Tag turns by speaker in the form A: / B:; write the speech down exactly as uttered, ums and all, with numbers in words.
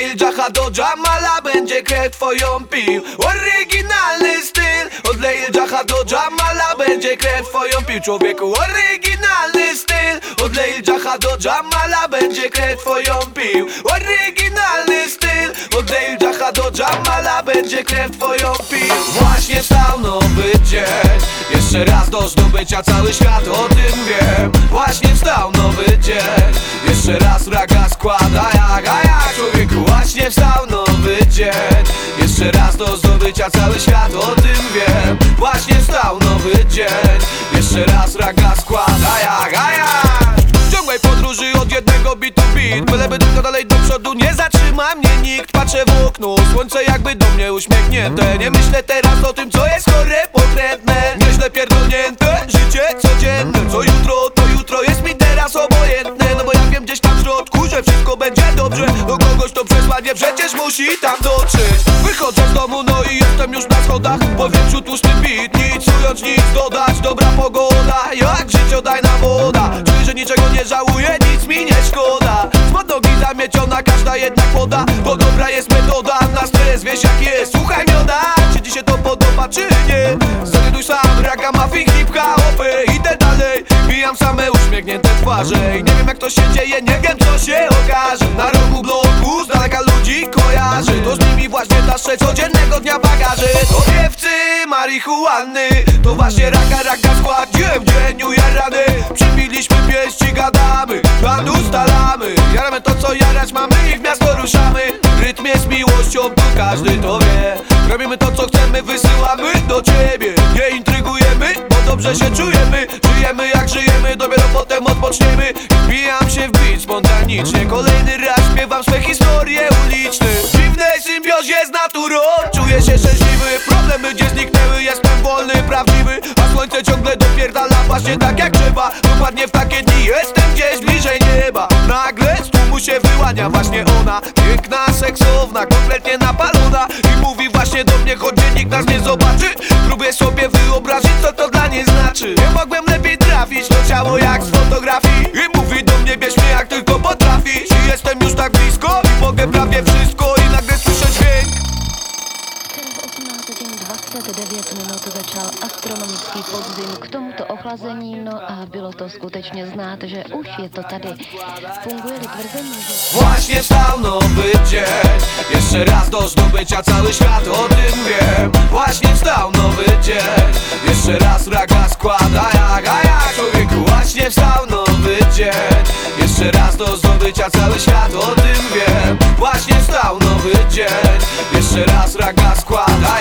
A: Lil Jaha do Jamala będzie krew twoją pił. Oryginalny styl. Od Lil Jaha do Jamala będzie krew twoją pił. Człowieku, oryginalny styl. Od Lil Jaha do Jamala będzie krew twoją pił. Oryginalny styl. Od Lil Jaha do Jamala będzie krew twoją pił. Właśnie stał nowy dzień, jeszcze raz do zdobycia cały świat o tym wiem. Właśnie wstał nowy dzień, jeszcze raz raga składa jak, a jak człowieku. Właśnie wstał nowy dzień, jeszcze raz do zdobycia cały świat o tym wiem. Właśnie wstał nowy dzień, jeszcze raz raga składa jak, a jak. W ciągłej podróży od jednego bitu bit, byleby tylko dalej do przodu, nie zatrzyma mnie nikt. Patrzę w okno, słońce jakby do mnie uśmiechnięte. Nie myślę teraz o tym, co jest chore, pokrętne. Nieźle pierdolnięte, życie codzienne. Co jutro, to jutro jest mi teraz obojętne. No bo ja wiem gdzieś tam w środku, że wszystko będzie dobrze. Do kogoś to przesłanie przecież musi tam dotrzeć. Wychodzę z domu, no i jestem już na schodach. Powietrzu tłusty bit, nic ująć, nic dodać. Dobra pogoda, jak życiodajna woda. Czuję, że niczego nie żałuję, nic mi nie szkoda. Spod nogi zamieciona każda jedna kłoda. Bo dobra jest metoda, na stres wiesz jak jest. Słuchaj mioda, czy ci się to podoba czy nie? Zadeduj sam, raga, muffin, hip-hop, idę dalej. Mijam same uśmiechnięte twarze i nie wiem jak to się dzieje, nie wiem co się okaże. Na rogu bloku z daleka ludzi kojarzy. To z nimi właśnie taszę codziennego dnia bagaże. To piewcy marihuany, to właśnie raga, raga skład. Dzień w dzieniu jarany, przybiliśmy pięści, gadamy, plan ustalamy. Jaramy to co jarać mamy i w miasto ruszamy. Rytm jest miłością, tu każdy to wie. Robimy to co chcemy, wysyłamy do ciebie. Nie intrygujemy, bo dobrze się czujemy. Żyjemy jak żyjemy, dopiero potem odpoczniemy. Wbijam się w beat spontanicznie, kolejny raz śpiewam swe historie uliczne. W dziwnej symbiozie z naturą czuję się szczęśliwy. Problemy gdzie zniknęły, jestem wolny, prawdziwy. A słońce ciągle dopierdala właśnie tak jak trzeba. Dokładnie w takie dni jestem gdzieś bliżej nieba. Nagle z tłumu się wyłania właśnie ona. Piękna, seksowna, kompletnie napalona. I mówi właśnie do mnie, choć nikt nas nie zobaczy. Próbuję sobie wyobrazić co to dla niej znaczy. Nie mogłem lepiej trafić, to ciało jak z fotografii. I mówi do mnie, bierz mnie jak tylko potrafisz. I jestem już tak blisko i mogę prawie wszystko. I nagle słyszę dźwięk.
B: osiemnasty dzień dvacet devět minut začal astronomický podzim, k tomuto ochlazení, no a bylo to skutečně znát, že už je to tady. Funguje-li tvrzení, že...
A: Właśnie wstał nowy dzień, jeszcze raz do zdobycia cały świat o tym wiem. Właśnie wstał nowy dzień, jeszcze raz raga składa jak, a jak człowieku. Właśnie wstał nowy dzień, jeszcze raz do zdobycia cały świat o tym wiem. Właśnie wstał nowy dzień, jeszcze raz raga składa